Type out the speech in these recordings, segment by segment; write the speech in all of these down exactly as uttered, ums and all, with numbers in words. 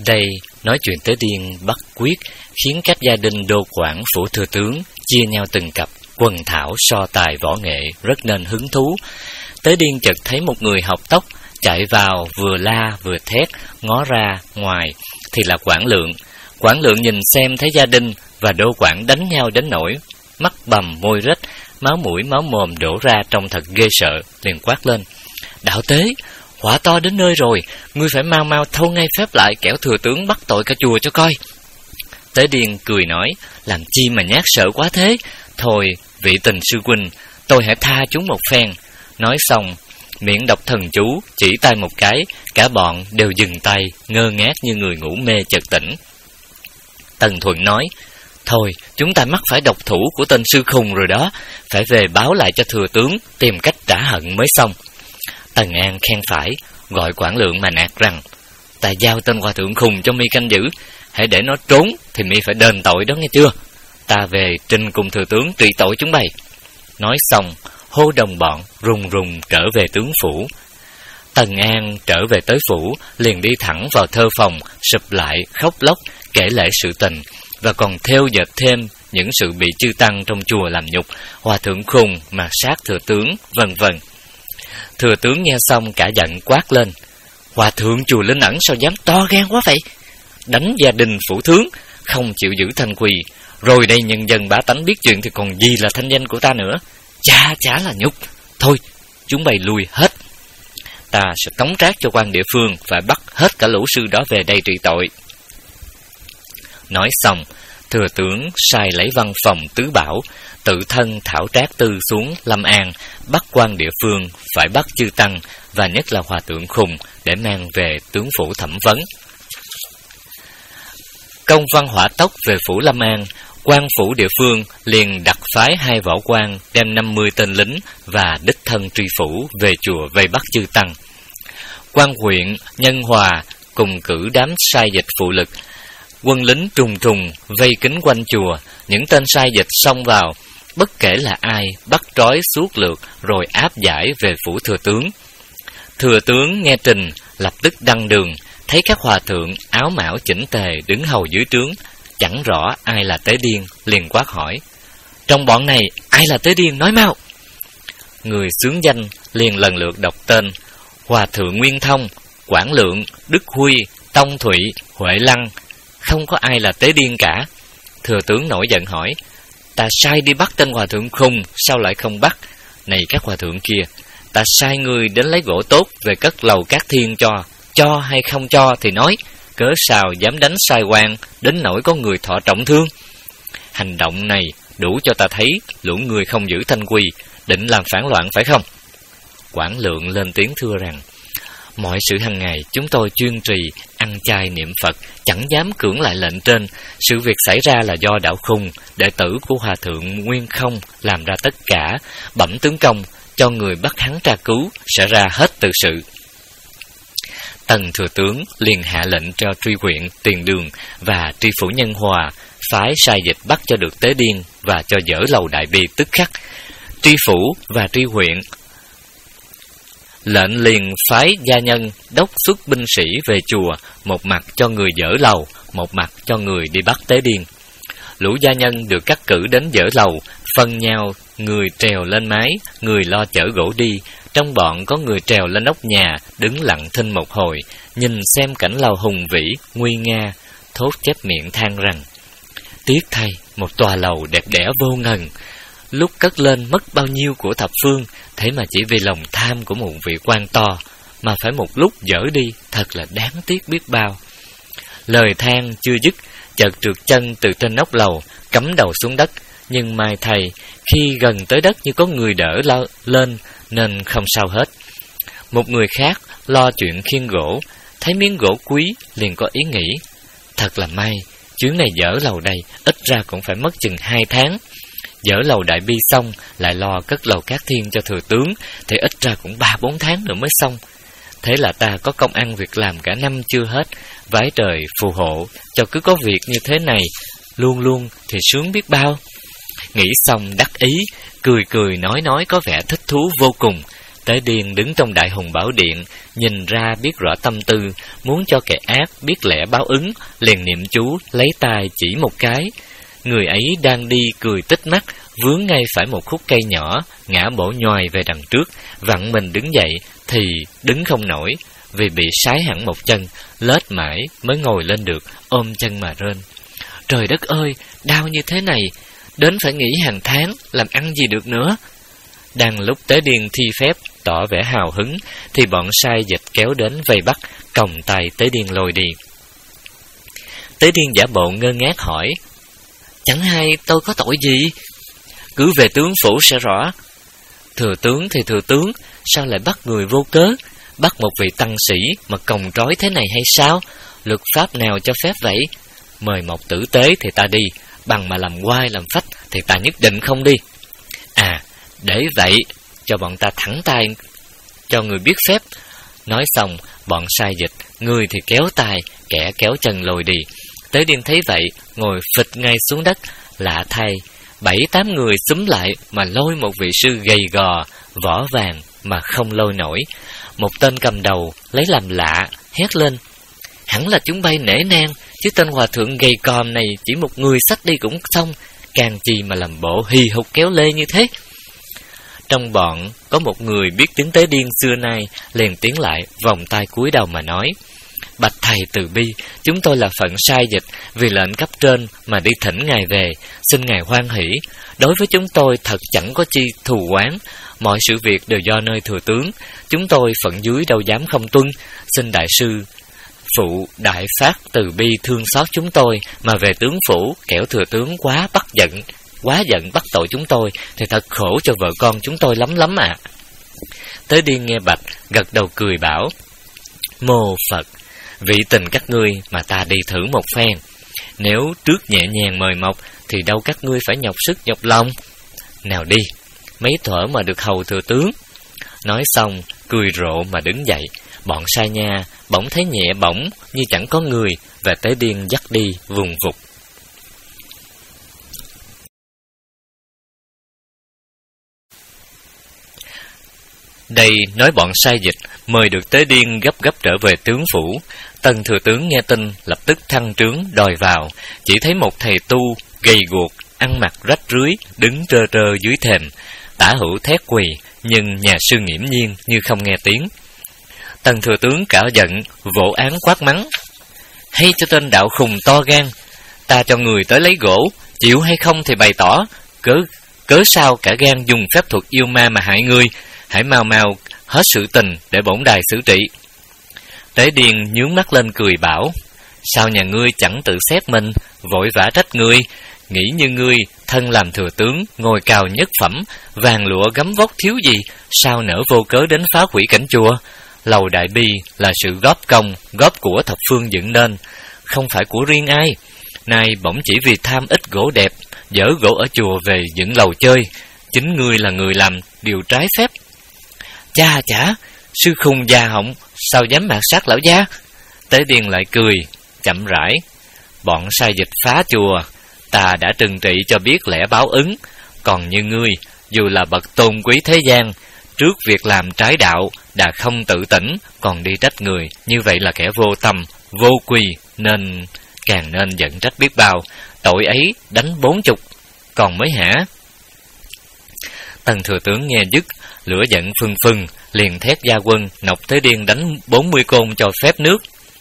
Đây nói chuyện Tế Điên bắt quyết, khiến các gia đình đô quản phủ thừa tướng chia nhau từng cặp, quần thảo so tài võ nghệ rất nên hứng thú. Tế Điên chợt thấy một người học tóc chạy vào, vừa la vừa thét, ngó ra ngoài thì là Quản Lượng. Quản Lượng nhìn xem thấy gia đình và đô quản đánh nhau đến nỗi mắt bầm môi rách, máu mũi máu mồm đổ ra trông thật ghê sợ, liền quát lên: Đạo Tế, họa to đến nơi rồi, ngươi phải mau mau thâu ngay phép lại, kẻo thừa tướng bắt tội cả chùa cho coi. Tế Điên cười nói: Làm chi mà nhát sợ quá thế? Thôi, vị tình sư huynh, tôi hãy tha chúng một phen. Nói xong, miệng đọc thần chú, chỉ tay một cái, cả bọn đều dừng tay, ngơ ngác như người ngủ mê chợt tỉnh. Tần Thuận nói: Thôi, chúng ta mắc phải độc thủ của tên sư khùng rồi đó, phải về báo lại cho thừa tướng, tìm cách trả hận mới xong. Tần An khen phải, gọi Quản Lượng mà nạt rằng: Ta giao tên hòa thượng khùng cho mi canh giữ, hãy để nó trốn thì mi phải đền tội đó nghe chưa? Ta về trình cùng thừa tướng trị tội chúng bay. Nói xong, hô đồng bọn rùng rùng trở về tướng phủ. Tần An trở về tới phủ, liền đi thẳng vào thơ phòng, sụp lại khóc lóc kể lể sự tình, và còn theo dệt thêm những sự bị chư tăng trong chùa làm nhục, hòa thượng khùng mà sát thừa tướng, vân vân. Thừa tướng nghe xong cả giận quát lên: Hòa thượng chùa Linh Ẩn sao dám to gan quá vậy? Đánh gia đình phủ tướng, không chịu giữ thanh quy, rồi đây nhân dân bá tánh biết chuyện thì còn gì là thanh danh của ta nữa. Chả chả là nhục. Thôi, chúng bày lui hết. Ta sẽ tống trác cho quan địa phương, phải bắt hết cả lũ sư đó về đây trị tội. Nói xong, thừa tướng sai lấy văn phòng tứ bảo, tự thân thảo trác tư xuống Lâm An, bắt quan địa phương phải bắt chư tăng và nhất là hòa thượng khùng để mang về tướng phủ thẩm vấn. Công văn hỏa tốc về phủ Lâm An, quan phủ địa phương liền đặt phái hai võ quan đem năm mươi tên lính và đích thân tri phủ về chùa vây bắt chư tăng. Quan huyện Nhân Hòa cùng cử đám sai dịch phụ lực, quân lính trùng trùng vây kín quanh chùa. Những tên sai dịch xông vào, bất kể là ai, bắt trói suốt lượt rồi áp giải về phủ thừa tướng. Thừa tướng nghe trình, lập tức đăng đường, thấy các hòa thượng áo mão chỉnh tề đứng hầu dưới trướng, chẳng rõ ai là Tế Điên, liền quát hỏi: Trong bọn này ai là Tế Điên, nói mau. Người xướng danh liền lần lượt đọc tên: Hòa thượng Nguyên Thông, Quản Lượng, Đức Huy, Tông Thụy, Huệ Lăng. Không có ai là Tế Điên cả. Thừa tướng nổi giận hỏi: Ta sai đi bắt tên hòa thượng khùng, sao lại không bắt? Này các hòa thượng kia, ta sai ngươi đến lấy gỗ tốt về cất lầu Cát Thiên cho, cho hay không cho thì nói, cớ sao dám đánh sai quan đến nỗi có người thọ trọng thương? Hành động này đủ cho ta thấy lũ người không giữ thanh quy, định làm phản loạn phải không? Quản Lượng lên tiếng thưa rằng: Mọi sự hàng ngày chúng tôi chuyên trì ăn chay niệm Phật, chẳng dám cưỡng lại lệnh trên. Sự việc xảy ra là do đạo khùng, đệ tử của hòa thượng Nguyên Không làm ra tất cả. Bẩm tướng công, cho người bắt hắn tra cứu, sẽ ra hết tự sự. Tần thừa tướng liền hạ lệnh cho tri huyện Tiền Đường và tri phủ Nhân Hòa phái sai dịch bắt cho được Tế Điên và cho dỡ lầu Đại Bi tức khắc. Tri phủ và tri huyện lệnh liền phái gia nhân đốc xuất binh sĩ về chùa, một mặt cho người dỡ lầu, một mặt cho người đi bắt Tế Điên. Lũ gia nhân được cắt cử đến dỡ lầu, phân nhau, người trèo lên mái, người lo chở gỗ đi. Trong bọn có người trèo lên nóc nhà, đứng lặng thinh một hồi, nhìn xem cảnh lầu hùng vĩ, nguy nga, thốt chép miệng than rằng: Tiếc thay, một tòa lầu đẹp đẽ vô ngần, lúc cất lên mất bao nhiêu của thập phương, thế mà chỉ vì lòng tham của một vị quan to mà phải một lúc dỡ đi, thật là đáng tiếc biết bao. Lời than chưa dứt, chợt trượt chân từ trên nóc lầu, cắm đầu xuống đất. Nhưng mai thầy, khi gần tới đất như có người đỡ lao lên nên không sao hết. Một người khác lo chuyện khiêng gỗ, thấy miếng gỗ quý liền có ý nghĩ: Thật là may, chuyến này dỡ lầu đây ít ra cũng phải mất chừng hai tháng. Dỡ lầu Đại Bi xong, lại lo cất lầu Cát Thiên cho thừa tướng, thì ít ra cũng ba bốn tháng nữa mới xong. Thế là ta có công ăn việc làm cả năm chưa hết. Vái trời phù hộ cho cứ có việc như thế này luôn luôn thì sướng biết bao. Nghĩ xong đắc ý, cười cười nói nói có vẻ thích thú vô cùng. Tế Điên đứng trong Đại Hùng Bảo Điện, nhìn ra biết rõ tâm tư, muốn cho kẻ ác biết lẽ báo ứng, liền niệm chú, lấy tay chỉ một cái. Người ấy đang đi cười tít mắt, vướng ngay phải một khúc cây nhỏ, ngã bổ nhoài về đằng trước, vặn mình đứng dậy thì đứng không nổi, vì bị sái hẳn một chân, lết mãi mới ngồi lên được, ôm chân mà rên. Trời đất ơi, đau như thế này, đến phải nghỉ hàng tháng, làm ăn gì được nữa. Đang lúc Tế Điên thi phép, tỏ vẻ hào hứng, thì bọn sai dịch kéo đến vây bắt, còng tay Tế Điên lôi đi. Tế Điên giả bộ ngơ ngác hỏi, chẳng hay tôi có tội gì? Cứ về tướng phủ sẽ rõ. Thừa tướng thì thừa tướng, sao lại bắt người vô cớ? Bắt một vị tăng sĩ mà còng trói thế này hay sao? Luật pháp nào cho phép vậy? Mời một tử tế thì ta đi, bằng mà làm oai làm phách thì ta nhất định không đi. À, để vậy, cho bọn ta thẳng tay, cho người biết phép. Nói xong, bọn sai dịch, người thì kéo tay, kẻ kéo chân lôi đi. Tế Điên thấy vậy, ngồi phịch ngay xuống đất. Lạ thay, bảy tám người xúm lại mà lôi một vị sư gầy gò, vỏ vàng mà không lôi nổi. Một tên cầm đầu lấy làm lạ, hét lên, hẳn là chúng bay nể nang, chứ tên hòa thượng gầy còm này chỉ một người xách đi cũng xong, càng chi mà làm bộ hì hục kéo lê như thế. Trong bọn có một người biết tiếng Tế Điên xưa nay, liền tiến lại, vòng tay cúi đầu mà nói, bạch thầy từ bi, chúng tôi là phận sai dịch, vì lệnh cấp trên mà đi thỉnh ngài về, xin ngài hoan hỷ. Đối với chúng tôi thật chẳng có chi thù oán, mọi sự việc đều do nơi thừa tướng, chúng tôi phận dưới đâu dám không tuân. Xin đại sư phụ đại phát từ bi thương xót chúng tôi, mà về tướng phủ kẻo thừa tướng quá bắt giận, quá giận bắt tội chúng tôi, thì thật khổ cho vợ con chúng tôi lắm lắm ạ. À. Tế Điên nghe bạch, gật đầu cười bảo, mô Phật, vị tình các ngươi mà ta đi thử một phen. Nếu trước nhẹ nhàng mời mọc, thì đâu các ngươi phải nhọc sức nhọc lòng. Nào đi, mấy thuở mà được hầu thừa tướng. Nói xong, cười rộ mà đứng dậy. Bọn sai nha bỗng thấy nhẹ bỗng như chẳng có người, và Tế Điên dắt đi vùng vụt. Đây nói bọn sai dịch mời được Tế Điên gấp gấp trở về tướng phủ. Tần thừa tướng nghe tin lập tức thăng trướng đòi vào, chỉ thấy một thầy tu gầy guộc, ăn mặc rách rưới, đứng trơ trơ dưới thềm. Tả hữu thét quỳ, nhưng nhà sư nghiễm nhiên như không nghe tiếng. Tần thừa tướng cả giận, vỗ án quát mắng, hay cho tên đạo khùng to gan, ta cho người tới lấy gỗ, chịu hay không thì bày tỏ, cớ cớ sao cả gan dùng phép thuật yêu ma mà hại người, hãy mau mau hết sự tình để bổn đài xử trị. Tế Điên nhướng mắt lên cười bảo, sao nhà ngươi chẳng tự xét mình, vội vã trách ngươi, nghĩ như ngươi thân làm thừa tướng, ngồi cào nhất phẩm, vàng lụa gấm vóc thiếu gì, sao nỡ vô cớ đến phá hủy cảnh chùa. Lầu Đại Bi là sự góp công, góp của thập phương dựng nên, không phải của riêng ai. Nay bỗng chỉ vì tham ít gỗ đẹp, dỡ gỗ ở chùa về dựng lầu chơi, chính ngươi là người làm điều trái phép. Cha chả, sư khùng già họng, sao dám mạt sát lão gia? Tế Điên lại cười, chậm rãi, bọn sai dịch phá chùa, ta đã trừng trị cho biết lẽ báo ứng. Còn như ngươi, dù là bậc tôn quý thế gian, trước việc làm trái đạo, đã không tự tỉnh, còn đi trách người, như vậy là kẻ vô tâm, vô quy, nên càng nên giận trách biết bao. Tội ấy đánh bốn chục, còn mới hả? Tần thừa tướng nghe dứt, lửa giận phừng phừng, liền thét gia quân, nộp Tế Điên đánh bốn mươi côn cho phép nước.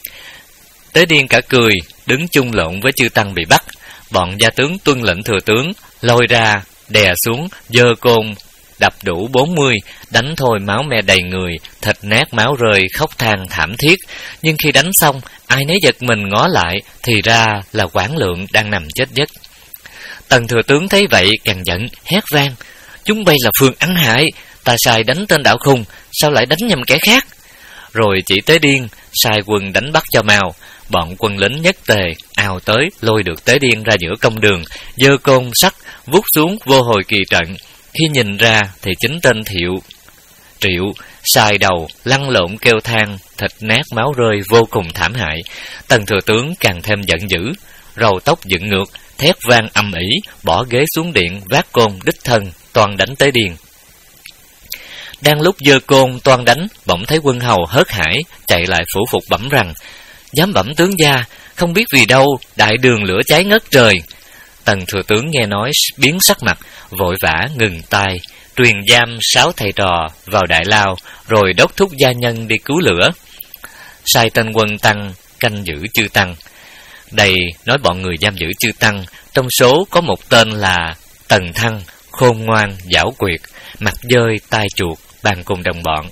Tế Điên cả cười, đứng chung lộn với chư tăng bị bắt. Bọn gia tướng tuân lệnh thừa tướng, lôi ra, đè xuống, giơ côn, đập đủ bốn mươi, đánh thôi máu me đầy người, thịt nát máu rơi, khóc than thảm thiết. Nhưng khi đánh xong, ai nấy giật mình ngó lại, thì ra là Quảng Lượng đang nằm chết giấc. Tần thừa tướng thấy vậy càng giận, hét vang, chúng bay là phường ăn hại, ta sai đánh tên đạo khùng, sao lại đánh nhầm kẻ khác? Rồi chỉ Tế Điên, sai quân đánh bắt cho mau. Bọn quân lính nhất tề ào tới, lôi được Tế Điên ra giữa công đường, giơ côn sắt vút xuống vô hồi kỳ trận. Khi nhìn ra thì chính tên Thiệu Triệu sai đầu lăn lộn kêu than, thịt nát máu rơi, vô cùng thảm hại. Tần thừa tướng càng thêm giận dữ, râu tóc dựng ngược, thét vang âm ỉ, bỏ ghế xuống điện, vác côn đích thân toàn đánh Tế Điên. Đang lúc giơ côn toan đánh, bỗng thấy quân hầu hớt hải chạy lại phủ phục bẩm rằng: Giám bẩm tướng gia, không biết vì đâu đại đường lửa cháy ngất trời. Tần thừa tướng nghe nói biến sắc mặt, vội vã ngừng tay, truyền giam sáu thầy trò vào đại lao, rồi đốc thúc gia nhân đi cứu lửa, sai tên quân tăng canh giữ chư tăng. Đây nói bọn người giam giữ chư tăng, trong số có một tên là Tần Thăng, khôn ngoan, giảo quyệt, mặt dơi, tai chuột, bàn cùng đồng bọn.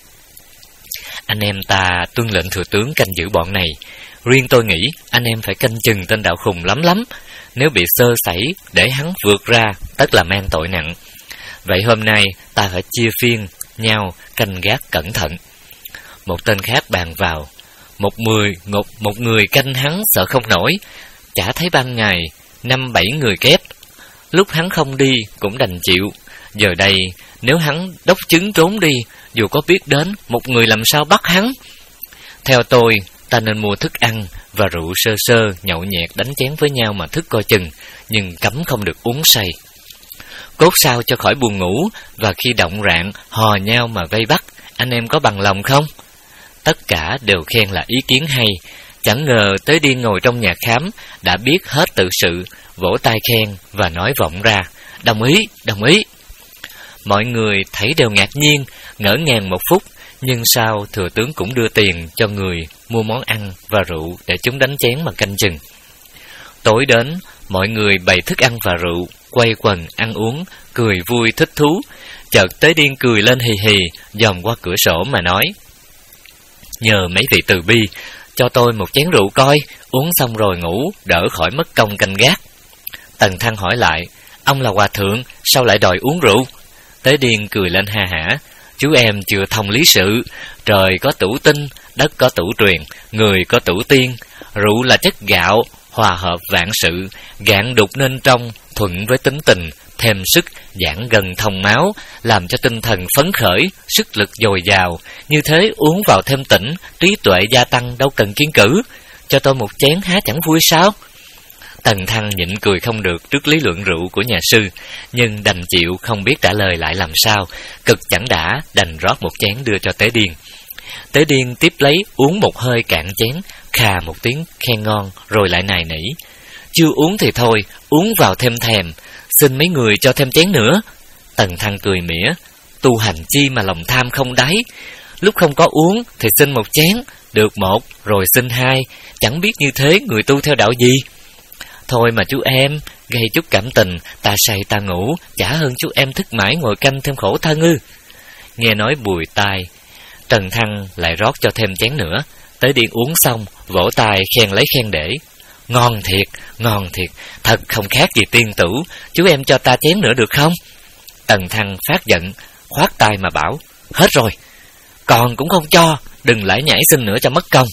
Anh em ta tuân lệnh thừa tướng canh giữ bọn này. Riêng tôi nghĩ anh em phải canh chừng tên đạo khùng lắm lắm. Nếu bị sơ sẩy để hắn vượt ra, tất là mang tội nặng. Vậy hôm nay ta phải chia phiên nhau canh gác cẩn thận. Một tên khác bàn vào: Một người, một, một người canh hắn sợ không nổi, chả thấy ban ngày năm bảy người kép. Lúc hắn không đi cũng đành chịu. Giờ đây nếu hắn đốc chứng trốn đi, dù có biết đến, một người làm sao bắt hắn. Theo tôi, ta nên mua thức ăn và rượu sơ sơ, nhậu nhẹt đánh chén với nhau mà thức coi chừng, nhưng cấm không được uống say. Cốt sao cho khỏi buồn ngủ, và khi động rạng hò nhau mà vây bắt. Anh em có bằng lòng không? Tất cả đều khen là ý kiến hay. Chẳng ngờ tới Điên ngồi trong nhà khám đã biết hết tự sự, vỗ tay khen và nói vọng ra: Đồng ý, đồng ý. Mọi người thấy đều ngạc nhiên, ngỡ ngàng một phút, nhưng sau thừa tướng cũng đưa tiền cho người mua món ăn và rượu để chúng đánh chén mà canh chừng. Tối đến, mọi người bày thức ăn và rượu, quay quần ăn uống, cười vui thích thú. Chợt Tế Điên cười lên hì hì, dòm qua cửa sổ mà nói: Nhờ mấy vị từ bi, cho tôi một chén rượu coi, uống xong rồi ngủ, đỡ khỏi mất công canh gác. Tần Thăng hỏi lại: Ông là hòa thượng, sao lại đòi uống rượu? Tế Điên cười lên ha hả: Chú em chưa thông lý sự. Trời có tủ tinh, đất có tủ truyền, người có tủ tiên. Rượu là chất gạo, hòa hợp vạn sự, gạn đục nên trong, thuận với tính tình, thêm sức, giãn gần thông máu, làm cho tinh thần phấn khởi, sức lực dồi dào. Như thế uống vào thêm tỉnh, trí tuệ gia tăng, đâu cần kiêng cữ. Cho tôi một chén há chẳng vui sao? Tần Thăng nhịn cười không được trước lý luận rượu của nhà sư, nhưng đành chịu, không biết trả lời lại làm sao. Cực chẳng đã, đành rót một chén đưa cho Tế Điên. Tế Điên tiếp lấy uống một hơi cạn chén, khà một tiếng khen ngon, rồi lại nài nỉ: Chưa uống thì thôi, uống vào thêm thèm, xin mấy người cho thêm chén nữa. Tần Thăng cười mỉa: Tu hành chi mà lòng tham không đáy. Lúc không có uống thì xin một chén, được một rồi xin hai, chẳng biết như thế người tu theo đạo gì. Thôi mà chú em, gây chút cảm tình, ta say ta ngủ, chả hơn chú em thức mãi ngồi canh thêm khổ thân ư. Nghe nói bùi tai, Tần Thăng lại rót cho thêm chén nữa. Tế Điên uống xong, vỗ tay khen lấy khen để: Ngon thiệt, ngon thiệt, thật không khác gì tiên tử, chú em cho ta chén nữa được không? Tần Thăng phát giận, khoát tay mà bảo: Hết rồi, còn cũng không cho, đừng lải nhải xin nữa cho mất công.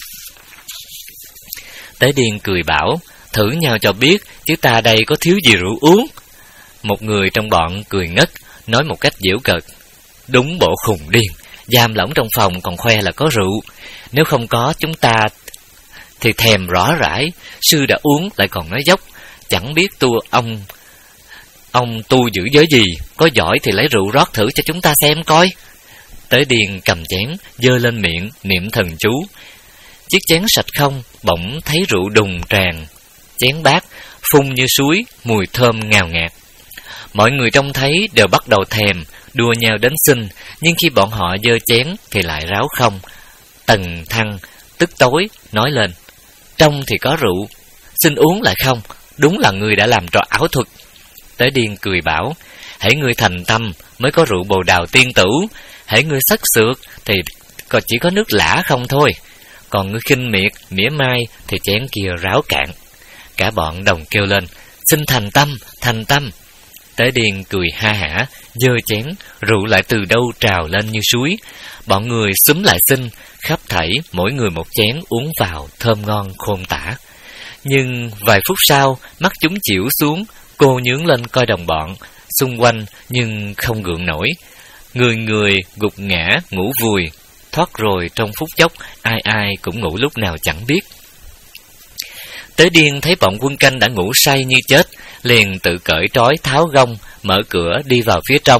Tế Điên cười bảo: Thử nhau cho biết, chứ ta đây có thiếu gì rượu uống. Một người trong bọn cười ngất, nói một cách giễu cợt: Đúng bộ khùng điên, giam lỏng trong phòng còn khoe là có rượu. Nếu không có chúng ta thì thèm rõ rãi. Sư đã uống lại còn nói dốc, chẳng biết tu ông Ông tu giữ giới gì, có giỏi thì lấy rượu rót thử cho chúng ta xem coi. Tế Điên cầm chén, giơ lên miệng, niệm thần chú. Chiếc chén sạch không, bỗng thấy rượu đùng tràn chén bát, phun như suối, mùi thơm ngào ngạt. Mọi người trông thấy đều bắt đầu thèm, đua nhau đến xin, nhưng khi bọn họ giơ chén thì lại ráo không. Tần Thăng tức tối nói lên: Trong thì có rượu, xin uống lại không, đúng là người đã làm trò ảo thuật. Tế Điên cười bảo: Hễ ngươi thành tâm mới có rượu bồ đào tiên tử, hễ ngươi sắc sược thì còn chỉ có nước lã không thôi. Còn ngươi khinh miệt, mỉa mai thì chén kia ráo cạn. Cả bọn đồng kêu lên: Xin thành tâm, thành tâm. Tế Điên cười ha hả, giơ chén, rượu lại từ đâu trào lên như suối. Bọn người xúm lại xin, khắp thảy mỗi người một chén uống vào thơm ngon khôn tả. Nhưng vài phút sau, mắt chúng chịu xuống, cô nhướng lên coi đồng bọn xung quanh nhưng không gượng nổi. Người người gục ngã ngủ vùi, thoát rồi trong phút chốc ai ai cũng ngủ lúc nào chẳng biết. Tế Điên thấy bọn quân canh đã ngủ say như chết, liền tự cởi trói tháo gông, mở cửa đi vào phía trong,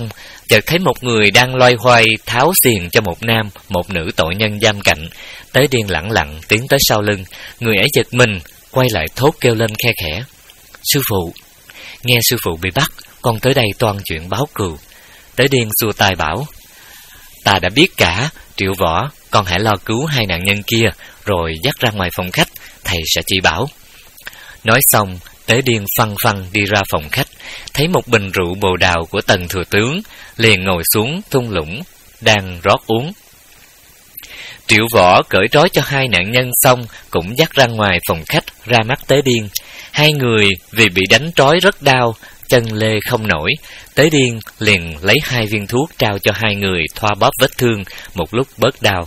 chợt thấy một người đang loay hoay tháo xiềng cho một nam, một nữ tội nhân giam cạnh. Tế Điên lẳng lặng tiến tới sau lưng, người ấy giật mình, quay lại thốt kêu lên khe khẽ: "Sư phụ!" Nghe sư phụ bị bắt, con tới đây toan chuyện báo cừu. Tế Điên xua tay bảo: "Ta đã biết cả, Triệu Võ, con hãy lo cứu hai nạn nhân kia, rồi dắt ra ngoài phòng khách, thầy sẽ chỉ bảo." Nói xong, Tế Điên phăng phăng đi ra phòng khách, thấy một bình rượu bồ đào của Tần thừa tướng, liền ngồi xuống thung lũng đang rót uống. Triệu Võ cởi trói cho hai nạn nhân xong, cũng dắt ra ngoài phòng khách, ra mắt Tế Điên. Hai người vì bị đánh trói rất đau, chân lê không nổi. Tế Điên liền lấy hai viên thuốc trao cho hai người thoa bóp vết thương, một lúc bớt đau.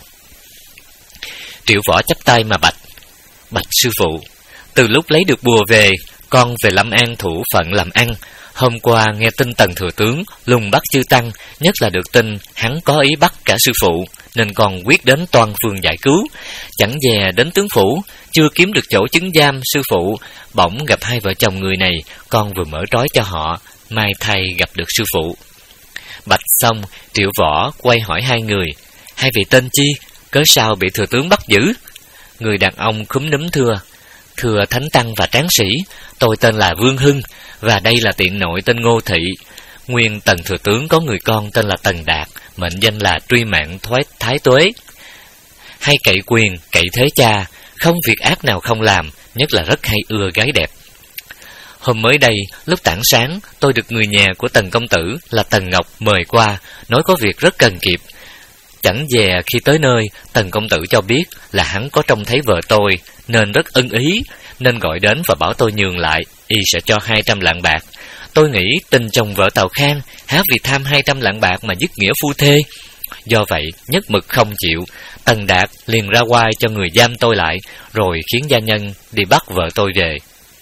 Triệu Võ chắp tay mà bạch: "Bạch sư phụ, từ lúc lấy được bùa về, con về Lâm An thủ phận làm ăn. Hôm qua nghe tin Tần thừa tướng lùng bắt chư tăng, nhất là được tin hắn có ý bắt cả sư phụ, nên con quyết đến toàn phường giải cứu. Chẳng dè đến tướng phủ, chưa kiếm được chỗ chứng giam sư phụ, bỗng gặp hai vợ chồng người này, con vừa mở trói cho họ, mai thay gặp được sư phụ." Bạch xong, Triệu Võ quay hỏi hai người: "Hai vị tên chi, cớ sao bị thừa tướng bắt giữ?" Người đàn ông khúm núm thưa: "Thưa thánh tăng và tráng sĩ, tôi tên là Vương Hưng, và đây là tiện nội tên Ngô Thị. Nguyên Tần thừa tướng có người con tên là Tần Đạt, mệnh danh là truy mạng thoái thái tuế, hay cậy quyền cậy thế cha, không việc ác nào không làm, nhất là rất hay ưa gái đẹp. Hôm mới đây, lúc tảng sáng, tôi được người nhà của Tần công tử là Tần Ngọc mời qua, nói có việc rất cần kịp. Chẳng dè khi tới nơi, Tần công tử cho biết là hắn có trông thấy vợ tôi, nên rất ưng ý, nên gọi đến và bảo tôi nhường lại, y sẽ cho hai trăm lạng bạc. Tôi nghĩ tình chồng vợ Tào Khang, há vì tham hai trăm lạng bạc mà dứt nghĩa phu thê. Do vậy, nhất mực không chịu, Tần Đạt liền ra oai cho người giam tôi lại, rồi khiến gia nhân đi bắt vợ tôi về.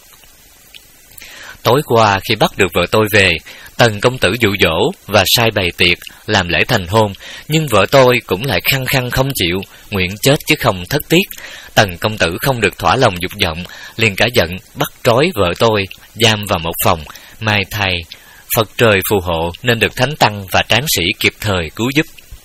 Tối qua khi bắt được vợ tôi về, Tần công tử dụ dỗ và sai bày tiệc làm lễ thành hôn, nhưng vợ tôi cũng lại khăng khăng không chịu, nguyện chết chứ không thất tiết. Tần công tử không được thỏa lòng dục vọng, liền cả giận bắt trói vợ tôi, giam vào một phòng. Mai thầy Phật trời phù hộ nên được thánh tăng và tráng sĩ kịp thời cứu giúp.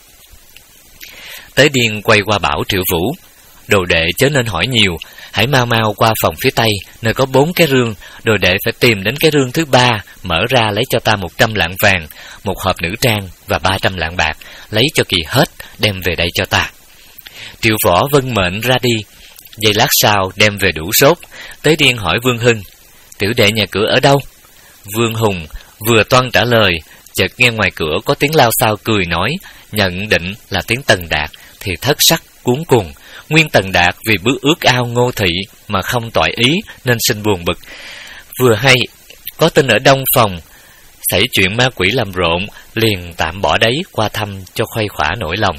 Tế Điên quay qua bảo Triệu Vũ: "Đồ đệ chớ nên hỏi nhiều, hãy mau mau qua phòng phía tây, nơi có bốn cái rương. Đồ đệ phải tìm đến cái rương thứ ba, mở ra lấy cho ta một trăm lạng vàng, một hộp nữ trang và ba trăm lạng bạc, lấy cho kỳ hết, đem về đây cho ta." Triệu Võ vâng mệnh ra đi. Giây lát sau đem về đủ sốt. Tế Điên hỏi Vương Hưng: "Tiểu đệ nhà cửa ở đâu?" Vương Hùng vừa toan trả lời, chợt nghe ngoài cửa có tiếng lao xao cười nói, nhận định là tiếng Tần Đạt, thì thất sắc cuống cuồng. Nguyên Tần Đạt vì bước ước ao Ngô Thị mà không toại ý nên sinh buồn bực. Vừa hay có tin ở đông phòng xảy chuyện ma quỷ làm rộn, liền tạm bỏ đấy qua thăm cho khuây khỏa nỗi lòng.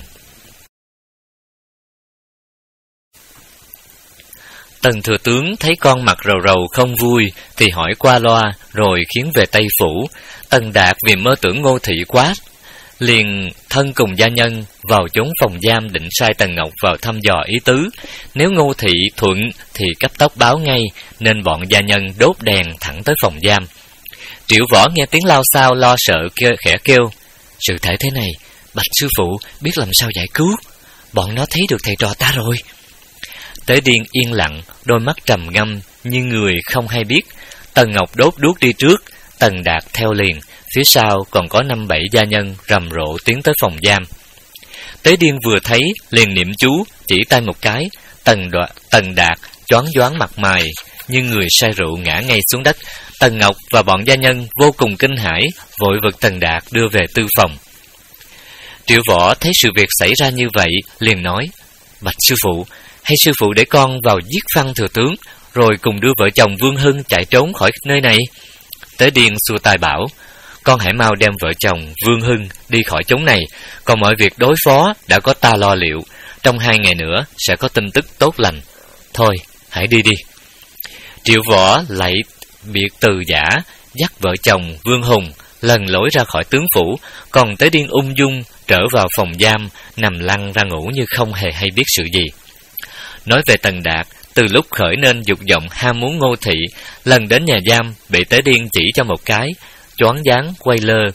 Tần thừa tướng thấy con mặt rầu rầu không vui thì hỏi qua loa, rồi khiến về Tây Phủ. Tần Đạt vì mơ tưởng Ngô Thị quá, liền thân cùng gia nhân vào chốn phòng giam, định sai Tần Ngọc vào thăm dò ý tứ. Nếu Ngô Thị thuận thì cấp tốc báo ngay, nên bọn gia nhân đốt đèn thẳng tới phòng giam. Triệu Võ nghe tiếng lao xao lo sợ kêu, khẽ kêu: "Sự thể thế này, bạch sư phụ biết làm sao giải cứu. Bọn nó thấy được thầy trò ta rồi." Tế Điên yên lặng, đôi mắt trầm ngâm như người không hay biết. Tần Ngọc đốt đuốc đi trước, Tần Đạt theo liền, phía sau còn có năm bảy gia nhân rầm rộ tiến tới phòng giam. Tế Điên vừa thấy liền niệm chú, chỉ tay một cái, Tần Đoạ, Tần Đạt choáng váng mặt mày như người say rượu ngã ngay xuống đất. Tần Ngọc và bọn gia nhân vô cùng kinh hãi, vội vực Tần Đạt đưa về tư phòng. Triệu Võ thấy sự việc xảy ra như vậy, liền nói: "Bạch sư phụ, hay sư phụ để con vào giết phăng thừa tướng, rồi cùng đưa vợ chồng Vương Hưng chạy trốn khỏi nơi này?" Tế Điên xua tay bảo: "Con hãy mau đem vợ chồng Vương Hưng đi khỏi chốn này, còn mọi việc đối phó đã có ta lo liệu, trong hai ngày nữa sẽ có tin tức tốt lành. Thôi, hãy đi đi." Triệu Võ lại biệt từ giả, dắt vợ chồng Vương Hùng lần lối ra khỏi tướng phủ, còn Tế Điên ung dung trở vào phòng giam, nằm lăn ra ngủ như không hề hay biết sự gì. Nói về Tần Đạt, từ lúc khởi nên dục vọng ham muốn Ngô Thị, lần đến nhà giam bị Tế Điên chỉ cho một cái, choáng váng quay lơ,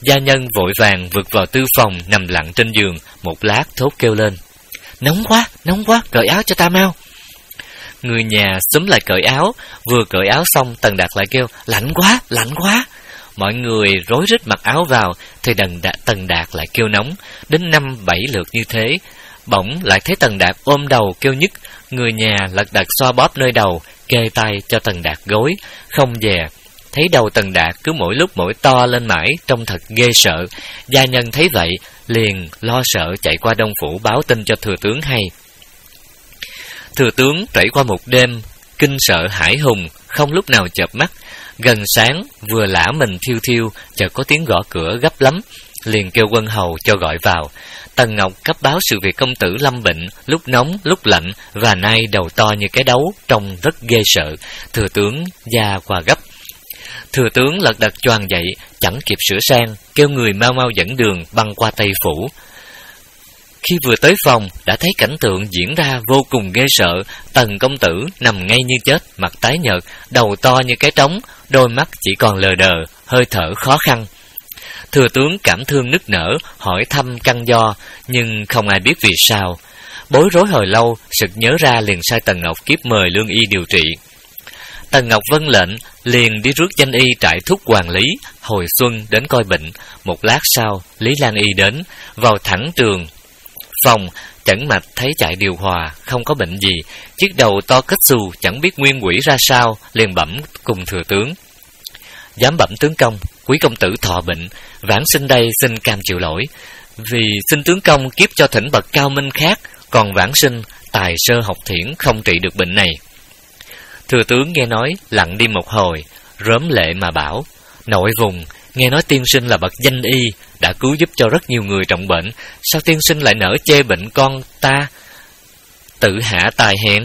Gia nhân vội vàng vượt vào tư phòng, nằm lặng trên giường, một lát thốt kêu lên: "Nóng quá, nóng quá, cởi áo cho ta mau." Người nhà xúm lại cởi áo. Vừa cởi áo xong, Tần Đạt lại kêu: "Lạnh quá, lạnh quá." Mọi người rối rít mặc áo vào, thì Tần Đạt, Tần Đạt lại kêu nóng. Đến năm bảy lượt như thế, bỗng lại thấy Tần Đạt ôm đầu kêu nhức. Người nhà lật đật xoa bóp nơi đầu, kê tay cho Tần Đạt gối, không dè. Thấy đầu Tần Đạt cứ mỗi lúc mỗi to lên mãi, trông thật ghê sợ. Gia nhân thấy vậy, liền lo sợ chạy qua Đông Phủ báo tin cho thừa tướng hay. Thừa tướng trải qua một đêm kinh sợ hãi hùng, không lúc nào chợp mắt. Gần sáng, vừa lả mình thiêu thiêu, chợt có tiếng gõ cửa gấp lắm, liền kêu quân hầu cho gọi vào. Tần Ngọc cấp báo sự việc công tử lâm bệnh, lúc nóng lúc lạnh, và nay đầu to như cái đấu, trông rất ghê sợ. Thừa tướng da qua gấp. Thừa tướng lật đật choàng dậy, chẳng kịp sửa sang, kêu người mau mau dẫn đường băng qua Tây Phủ. Khi vừa tới phòng, đã thấy cảnh tượng diễn ra vô cùng ghê sợ. Tần công tử nằm ngay như chết, mặt tái nhợt, đầu to như cái trống, đôi mắt chỉ còn lờ đờ, hơi thở khó khăn. Thừa tướng cảm thương nức nở, hỏi thăm căn do, nhưng không ai biết vì sao. Bối rối hồi lâu, sực nhớ ra liền sai Tần Ngọc kiếp mời lương y điều trị. Tần Ngọc vâng lệnh, liền đi rước danh y trại thuốc Hoàng Lý, hồi xuân đến coi bệnh. Một lát sau, Lý Lan Y đến, vào thẳng trường phòng, chẩn mạch thấy chạy điều hòa, không có bệnh gì. Chiếc đầu to kết xù, chẳng biết nguyên quỷ ra sao, liền bẩm cùng thừa tướng: "Giám bẩm tướng công, quý công tử thọ bệnh, vãn sinh đây xin cam chịu lỗi, vì xin tướng công kiếp cho thỉnh bậc cao minh khác, còn vãn sinh tài sơ học thiển không trị được bệnh này." Thừa tướng nghe nói, lặng đi một hồi, rớm lệ mà bảo: "Nội vùng, nghe nói tiên sinh là bậc danh y, đã cứu giúp cho rất nhiều người trọng bệnh, sao tiên sinh lại nỡ chê bệnh con ta, tự hạ tài hèn?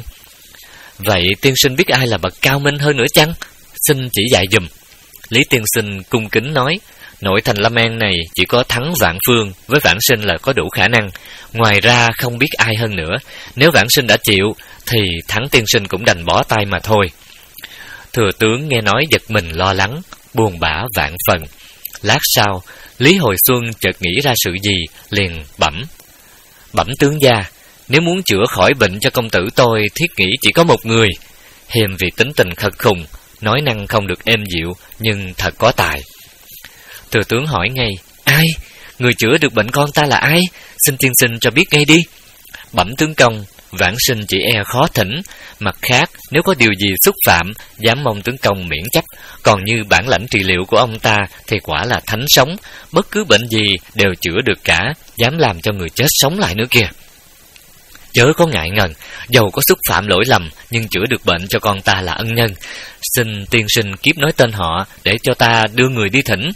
Vậy tiên sinh biết ai là bậc cao minh hơn nữa chăng? Xin chỉ dạy dùm." Lý tiên sinh cung kính nói: "Nội thành Lâm An này chỉ có Thắng Vạn Phương với Vãn sinh là có đủ khả năng, ngoài ra không biết ai hơn nữa. Nếu Vãn sinh đã chịu, thì Thắng tiên sinh cũng đành bỏ tay mà thôi." Thừa tướng nghe nói giật mình lo lắng, buồn bã vạn phần. Lát sau, Lý Hồi Xuân chợt nghĩ ra sự gì, liền bẩm: "Bẩm tướng gia, nếu muốn chữa khỏi bệnh cho công tử tôi, thiết nghĩ chỉ có một người. Hiềm vì tính tình khật khùng, nói năng không được êm dịu, nhưng thật có tài." Thừa tướng hỏi ngay: "Ai? Người chữa được bệnh con ta là ai? Xin tiên sinh cho biết ngay đi." "Bẩm tướng công, vãn sinh chỉ e khó thỉnh. Mặt khác, nếu có điều gì xúc phạm, dám mong tướng công miễn chấp. Còn như bản lãnh trị liệu của ông ta thì quả là thánh sống, bất cứ bệnh gì đều chữa được cả, dám làm cho người chết sống lại nữa kìa. Chớ có ngại ngần, dầu có xúc phạm lỗi lầm, nhưng chữa được bệnh cho con ta là ân nhân. Xin tiên sinh kiếp nói tên họ, để cho ta đưa người đi thỉnh."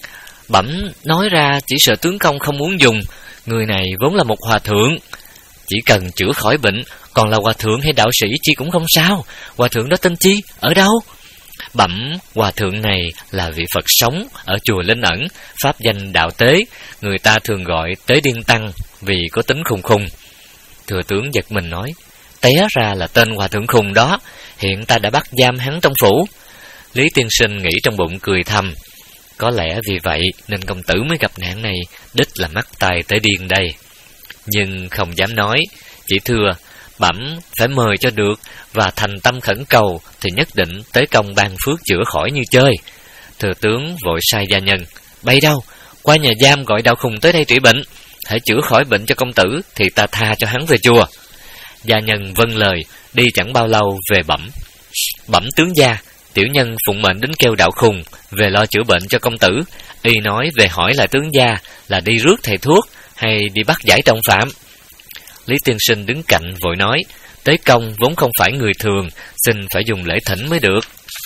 "Bẩm nói ra chỉ sợ tướng công không muốn dùng. Người này vốn là một hòa thượng, chỉ cần chữa khỏi bệnh, còn là hòa thượng hay đạo sĩ chi cũng không sao. Hòa thượng đó tên chi, ở đâu?" "Bẩm hòa thượng này là vị Phật sống ở chùa Linh Ẩn, pháp danh Đạo Tế, người ta thường gọi Tế Điên Tăng, vì có tính khùng khùng." Thừa tướng giật mình nói: "Té ra là tên hòa thượng khùng đó, hiện ta đã bắt giam hắn trong phủ." Lý tiên sinh nghĩ trong bụng cười thầm: có lẽ vì vậy nên công tử mới gặp nạn này, đích là mắc tài Tế Điên đây. Nhưng không dám nói, chỉ thưa: "Bẩm phải mời cho được, và thành tâm khẩn cầu thì nhất định Tế Công ban phước chữa khỏi như chơi." Thừa tướng vội sai gia nhân: "Bay đâu, qua nhà giam gọi Đạo Khùng tới đây trị bệnh. Hãy chữa khỏi bệnh cho công tử thì ta tha cho hắn về chùa." Gia nhân vâng lời, đi chẳng bao lâu về bẩm: "Bẩm tướng gia, tiểu nhân phụng mệnh đến kêu Đạo Khùng về lo chữa bệnh cho công tử. Y nói về hỏi lại tướng gia là đi rước thầy thuốc hay đi bắt giải trọng phạm." Lý tiên sinh đứng cạnh vội nói: "Tế Công vốn không phải người thường, xin phải dùng lễ thỉnh mới được."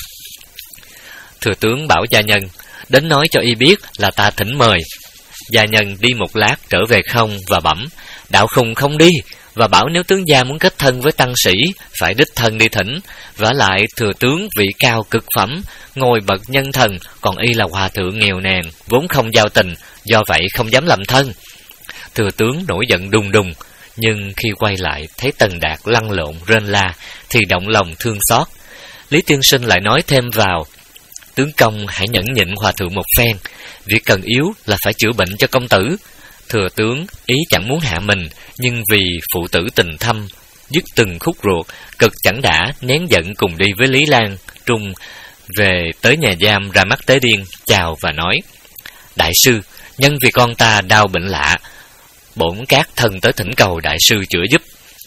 Thừa tướng bảo gia nhân: "Đến nói cho y biết là ta thỉnh mời." Gia nhân đi một lát trở về không và bẩm: "Đạo Khùng không đi, và bảo nếu tướng gia muốn kết thân với tăng sĩ, phải đích thân đi thỉnh. Vả lại thừa tướng vị cao cực phẩm, ngồi bậc nhân thần, còn y là hòa thượng nghèo nàn, vốn không giao tình, do vậy không dám làm thân." Thừa tướng nổi giận đùng đùng, nhưng khi quay lại thấy Tần Đạt lăn lộn rên la thì động lòng thương xót. Lý tiên sinh lại nói thêm vào: tướng công hãy nhẫn nhịn hòa thượng một phen, việc cần yếu là phải chữa bệnh cho công tử. Thừa tướng ý chẳng muốn hạ mình, nhưng vì phụ tử tình thâm, dứt từng khúc ruột, cực chẳng đã nén giận cùng đi với Lý Lan Trung về tới nhà giam, ra mắt Tế Điên chào và nói: đại sư, nhân vì con ta đau bệnh lạ, bổn các thân tới thỉnh cầu đại sư chữa giúp.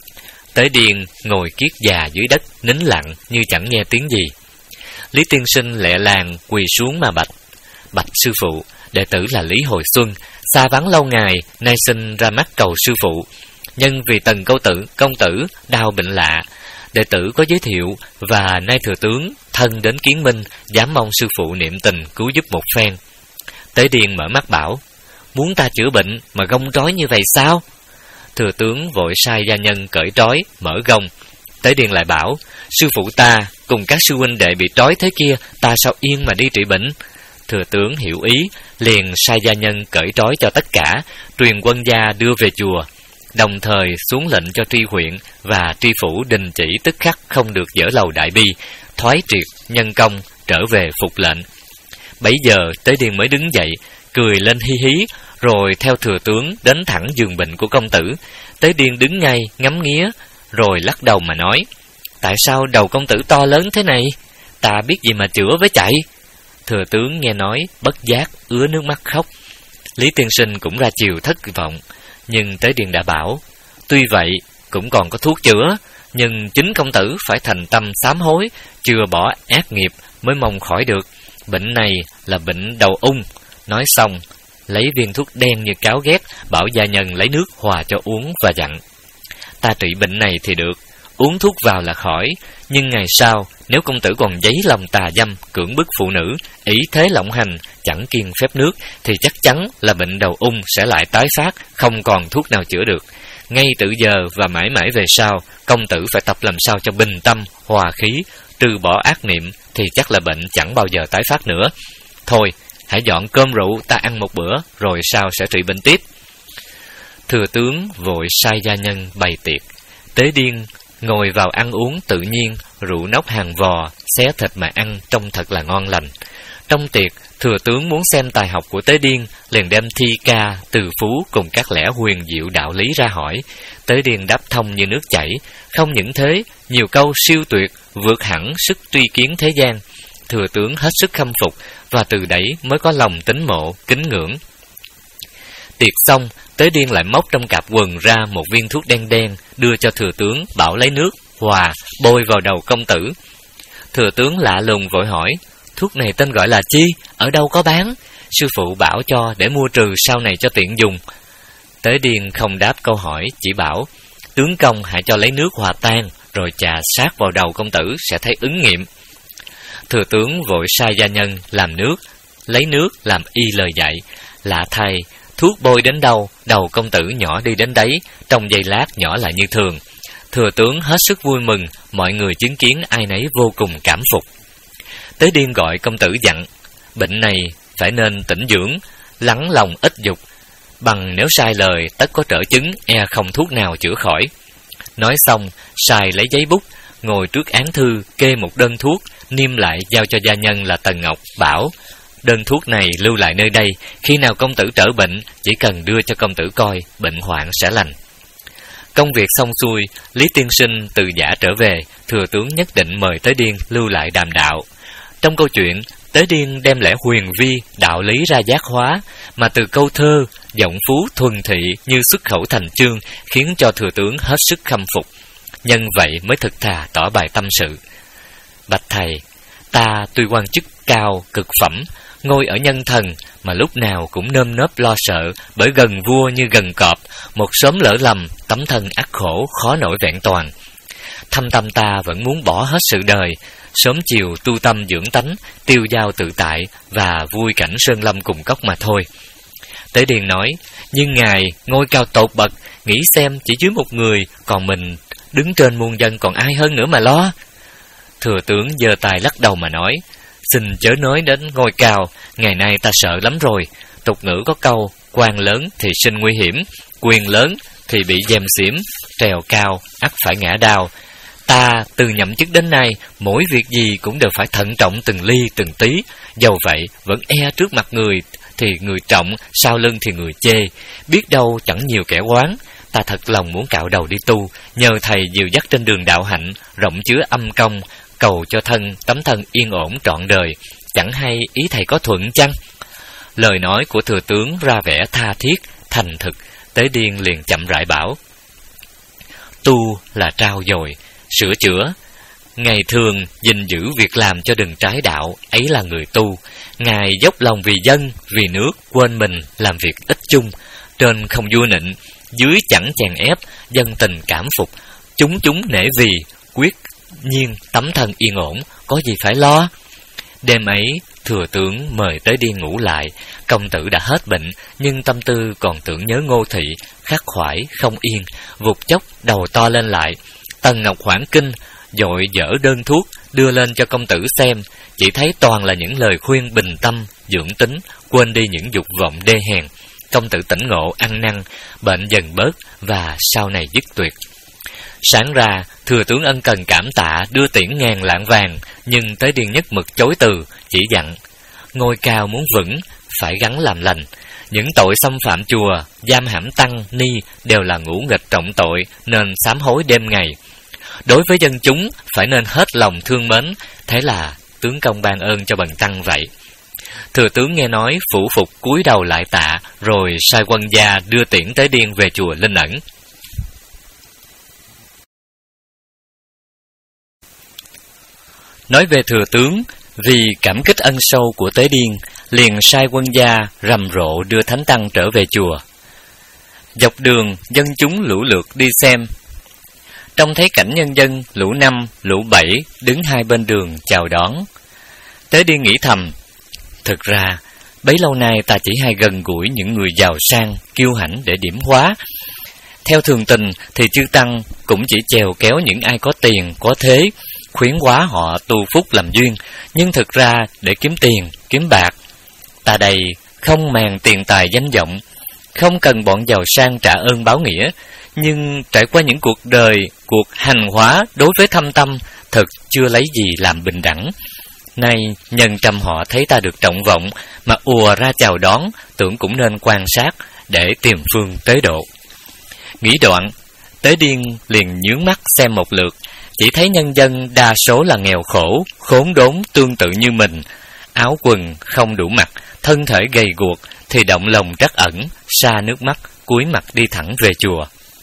Tế Điên ngồi kiết già dưới đất, nín lặng như chẳng nghe tiếng gì. Lý tiên sinh lẹ làng quỳ xuống mà bạch: bạch sư phụ, đệ tử là Lý Hồi Xuân, xa vắng lâu ngày, nay xin ra mắt cầu sư phụ. Nhân vì Tần câu tử công tử đau bệnh lạ, đệ tử có giới thiệu, và nay thừa tướng thân đến kiến minh, dám mong sư phụ niệm tình cứu giúp một phen. Tế Điên mở mắt bảo: muốn ta chữa bệnh mà gông trói như vậy sao? Thừa tướng vội sai gia nhân cởi trói mở gông. Tế Điên lại bảo: sư phụ ta cùng các sư huynh đệ bị trói thế kia, ta sao yên mà đi trị bệnh? Thừa tướng hiểu ý, liền sai gia nhân cởi trói cho tất cả, truyền quân gia đưa về chùa, đồng thời xuống lệnh cho tri huyện và tri phủ đình chỉ tức khắc không được dỡ lầu đại bi, thoái triệt nhân công, trở về phục lệnh. Bấy giờ Tế Điên mới đứng dậy, cười lên hi hí, rồi theo thừa tướng đến thẳng giường bệnh của công tử. Tế Điên đứng ngay ngắm nghía, rồi lắc đầu mà nói: tại sao đầu công tử to lớn thế này? Ta biết gì mà chữa với chạy. Thừa tướng nghe nói bất giác ứa nước mắt khóc. Lý tiên sinh cũng ra chiều thất vọng, nhưng Tế Điên đã bảo: tuy vậy cũng còn có thuốc chữa, nhưng chính công tử phải thành tâm sám hối, chưa bỏ ác nghiệp mới mong khỏi được. Bệnh này là bệnh đầu ung. Nói xong, lấy viên thuốc đen như cáo ghét, bảo gia nhân lấy nước hòa cho uống và dặn: ta trị bệnh này thì được, uống thuốc vào là khỏi, nhưng ngày sau nếu công tử còn dấy lòng tà dâm, cưỡng bức phụ nữ, ý thế lộng hành, chẳng kiêng phép nước, thì chắc chắn là bệnh đầu ung sẽ lại tái phát, không còn thuốc nào chữa được. Ngay từ giờ và mãi mãi về sau, công tử phải tập làm sao cho bình tâm, hòa khí, trừ bỏ ác niệm, thì chắc là bệnh chẳng bao giờ tái phát nữa. Thôi, hãy dọn cơm rượu ta ăn một bữa, rồi sau sẽ trị bệnh tiếp. Thừa tướng vội sai gia nhân bày tiệc. Tế Điên ngồi vào ăn uống tự nhiên, rượu nốc hàng vò, xé thịt mà ăn trông thật là ngon lành. Trong tiệc, thừa tướng muốn xem tài học của Tế Điên, liền đem thi ca, từ phú cùng các lẽ huyền diệu đạo lý ra hỏi. Tế Điên đáp thông như nước chảy, không những thế, nhiều câu siêu tuyệt, vượt hẳn sức tri kiến thế gian. Thừa tướng hết sức khâm phục, và từ đấy mới có lòng tín mộ, kính ngưỡng. Tiệc xong, Tế Điên lại móc trong cặp quần ra một viên thuốc đen đen, đưa cho thừa tướng, bảo lấy nước hòa bôi vào đầu công tử. Thừa tướng lạ lùng vội hỏi: thuốc này tên gọi là chi, ở đâu có bán? Sư phụ bảo cho để mua trừ sau này cho tiện dùng. Tế Điên không đáp câu hỏi, chỉ bảo: tướng công hãy cho lấy nước hòa tan, rồi chà sát vào đầu công tử sẽ thấy ứng nghiệm. Thừa tướng vội sai gia nhân làm nước, lấy nước làm y lời dạy. Lạ thay, thuốc bôi đến đâu, đầu công tử nhỏ đi đến đấy, trong giây lát nhỏ lại như thường. Thừa tướng hết sức vui mừng, mọi người chứng kiến ai nấy vô cùng cảm phục. Tế Điên gọi công tử dặn: bệnh này phải nên tĩnh dưỡng, lắng lòng ít dục, bằng nếu sai lời tất có trở chứng, e không thuốc nào chữa khỏi. Nói xong, sai lấy giấy bút, ngồi trước án thư kê một đơn thuốc, niêm lại giao cho gia nhân là Tần Ngọc, bảo: đơn thuốc này lưu lại nơi đây, khi nào công tử trở bệnh, chỉ cần đưa cho công tử coi, bệnh hoạn sẽ lành. Công việc xong xuôi, Lý tiên sinh từ giả trở về, thừa tướng nhất định mời Tế Điên lưu lại đàm đạo. Trong câu chuyện, Tế Điên đem lẽ huyền vi, đạo lý ra giác hóa, mà từ câu thơ, giọng phú thuần thị như xuất khẩu thành chương, khiến cho thừa tướng hết sức khâm phục. Nhân vậy mới thực thà tỏ bài tâm sự: bạch thầy, ta tuy quan chức cao cực phẩm, ngôi ở nhân thần, mà lúc nào cũng nơm nớp lo sợ, bởi gần vua như gần cọp, một sớm lỡ lầm, tấm thân ắt khổ khó nổi vẹn toàn. Thâm tâm ta vẫn muốn bỏ hết sự đời, sớm chiều tu tâm dưỡng tánh, tiêu dao tự tại và vui cảnh sơn lâm cùng cốc mà thôi. Tế Điên nói: nhưng ngài ngôi cao tột bậc, nghĩ xem chỉ dưới một người, còn mình đứng trên muôn dân còn ai hơn nữa mà lo. Thừa tướng giơ tay lắc đầu mà nói: xin chớ nói đến ngôi cao, ngày nay ta sợ lắm rồi. Tục ngữ có câu: quan lớn thì sinh nguy hiểm, quyền lớn thì bị gièm xỉm, trèo cao ắt phải ngã đao. Ta từ nhậm chức đến nay, mỗi việc gì cũng đều phải thận trọng từng ly từng tí. Dầu vậy vẫn e trước mặt người thì người trọng, sau lưng thì người chê. Biết đâu chẳng nhiều kẻ oán. Ta thật lòng muốn cạo đầu đi tu, nhờ thầy dìu dắt trên đường đạo hạnh, rộng chứa âm công, cầu cho thân tấm thân yên ổn trọn đời. Chẳng hay ý thầy có thuận chăng? Lời nói của thừa tướng ra vẻ tha thiết, thành thực. Tế Điên liền chậm rãi bảo: Tu là trao dồi, sửa chữa. Ngày thường gìn giữ việc làm cho đừng trái đạo, ấy là người tu. Ngài dốc lòng vì dân, vì nước, quên mình, làm việc ích chung. Trên không vua nịnh, dưới chẳng chèn ép, dân tình cảm phục, chúng chúng nể vì, quyết nhiên tấm thân yên ổn, có gì phải lo. Đêm ấy, thừa tướng mời Tế Điên ngủ lại. Công tử đã hết bệnh, nhưng tâm tư còn tưởng nhớ Ngô Thị, khắc khoải không yên, vụt chốc đầu to lên lại. Tần Ngọc hoảng kinh, vội dở đơn thuốc đưa lên cho công tử xem, chỉ thấy toàn là những lời khuyên bình tâm, dưỡng tính, quên đi những dục vọng đê hèn. Công tử tỉnh ngộ, ăn năn, bệnh dần bớt và sau này dứt tuyệt. Sáng ra, thừa tướng ân cần cảm tạ, đưa tiễn ngàn lạng vàng, nhưng Tế Điên nhất mực chối từ, chỉ dặn: ngôi cao muốn vững, phải gắn làm lành. Những tội xâm phạm chùa, giam hãm tăng, ni đều là ngũ nghịch trọng tội, nên sám hối đêm ngày. Đối với dân chúng, phải nên hết lòng thương mến, thế là tướng công ban ơn cho bần tăng vậy. Thừa tướng nghe nói, phủ phục cúi đầu lại tạ, rồi sai quân gia đưa tiễn Tế Điên về chùa Linh Ẩn. Nói về thừa tướng, vì cảm kích ân sâu của Tế Điên, liền sai quân gia rầm rộ đưa thánh tăng trở về chùa. Dọc đường, dân chúng lũ lượt đi xem. Trông thấy cảnh nhân dân lũ năm, lũ bảy đứng hai bên đường chào đón. Tế Điên nghĩ thầm: thực ra bấy lâu nay ta chỉ hay gần gũi những người giàu sang, kiêu hãnh để điểm hóa. Theo thường tình thì chư tăng cũng chỉ chèo kéo những ai có tiền, có thế, khuyến hóa họ tu phúc làm duyên. Nhưng thực ra để kiếm tiền, kiếm bạc, ta đây không màng tiền tài danh vọng, không cần bọn giàu sang trả ơn báo nghĩa. Nhưng trải qua những cuộc đời, cuộc hành hóa đối với thâm tâm, thật chưa lấy gì làm bình đẳng. Nay nhân trăm họ thấy ta được trọng vọng mà ùa ra chào đón, tưởng cũng nên quan sát để tìm phương tế độ. Nghĩ đoạn, Tế Điên liền nhướng mắt xem một lượt, chỉ thấy nhân dân đa số là nghèo khổ, khốn đốn tương tự như mình, áo quần không đủ mặc, thân thể gầy guộc, thì động lòng trắc ẩn, xa nước mắt, cúi mặt đi thẳng về chùa.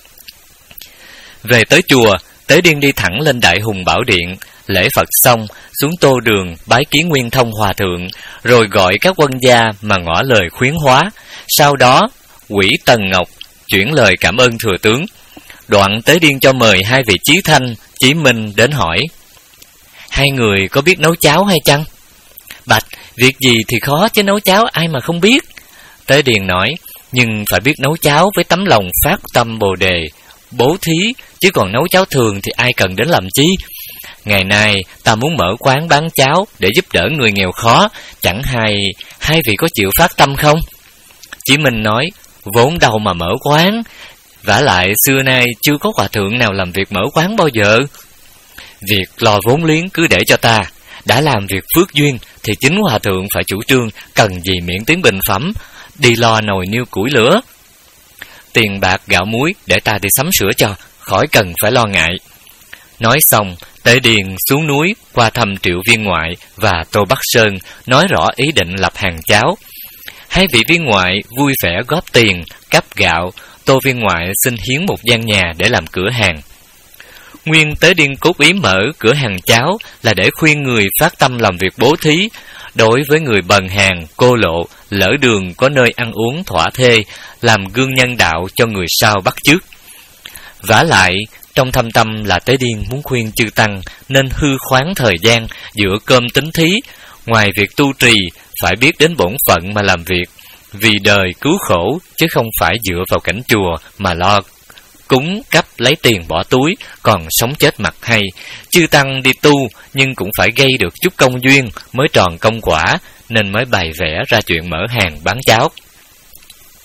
Về tới chùa, Tế Điên đi thẳng lên Đại Hùng Bảo Điện, lễ Phật xong, xuống Tô Đường bái kiến Nguyên Thông Hòa Thượng, rồi gọi các quân gia mà ngỏ lời khuyến hóa. Sau đó, quỷ Tần Ngọc chuyển lời cảm ơn thừa tướng. Đoạn Tế Điên cho mời hai vị Chí Thanh, Chí Minh đến hỏi: hai người có biết nấu cháo hay chăng? Bạch: việc gì thì khó chứ nấu cháo ai mà không biết. Tế Điền nói: nhưng phải biết nấu cháo với tấm lòng phát tâm Bồ Đề, bố thí, chứ còn nấu cháo thường thì ai cần đến làm chi. Ngày nay ta muốn mở quán bán cháo để giúp đỡ người nghèo khó, chẳng hay hai vị có chịu phát tâm không? Chí Minh nói: vốn đâu mà mở quán, vả lại xưa nay chưa có hòa thượng nào làm việc mở quán bao giờ. Việc lo vốn liếng cứ để cho ta, đã làm việc phước duyên thì chính hòa thượng phải chủ trương, cần gì miễn tiếng bình phẩm, đi lo nồi niêu củi lửa. Tiền bạc gạo muối để ta đi sắm sửa cho, khỏi cần phải lo ngại. Nói xong, Tế Điền xuống núi qua thăm Triệu Viên Ngoại và Tô Bắc Sơn, nói rõ ý định lập hàng cháo. Hai vị viên ngoại vui vẻ góp tiền, cấp gạo. Tô Viên Ngoại xin hiến một gian nhà để làm cửa hàng. Nguyên Tế Điên cốt ý mở cửa hàng cháo là để khuyên người phát tâm làm việc bố thí. Đối với người bần hàn, cô lộ, lỡ đường có nơi ăn uống thỏa thê, làm gương nhân đạo cho người sau bắt chước. Vả lại, trong thâm tâm là Tế Điên muốn khuyên chư tăng nên hư khoáng thời gian, dựa cơm tính thí. Ngoài việc tu trì, phải biết đến bổn phận mà làm việc, vì đời cứu khổ, chứ không phải dựa vào cảnh chùa mà lo cúng cấp lấy tiền bỏ túi, còn sống chết mặt hay. Chư tăng đi tu nhưng cũng phải gây được chút công duyên mới tròn công quả, nên mới bày vẽ ra chuyện mở hàng bán cháo.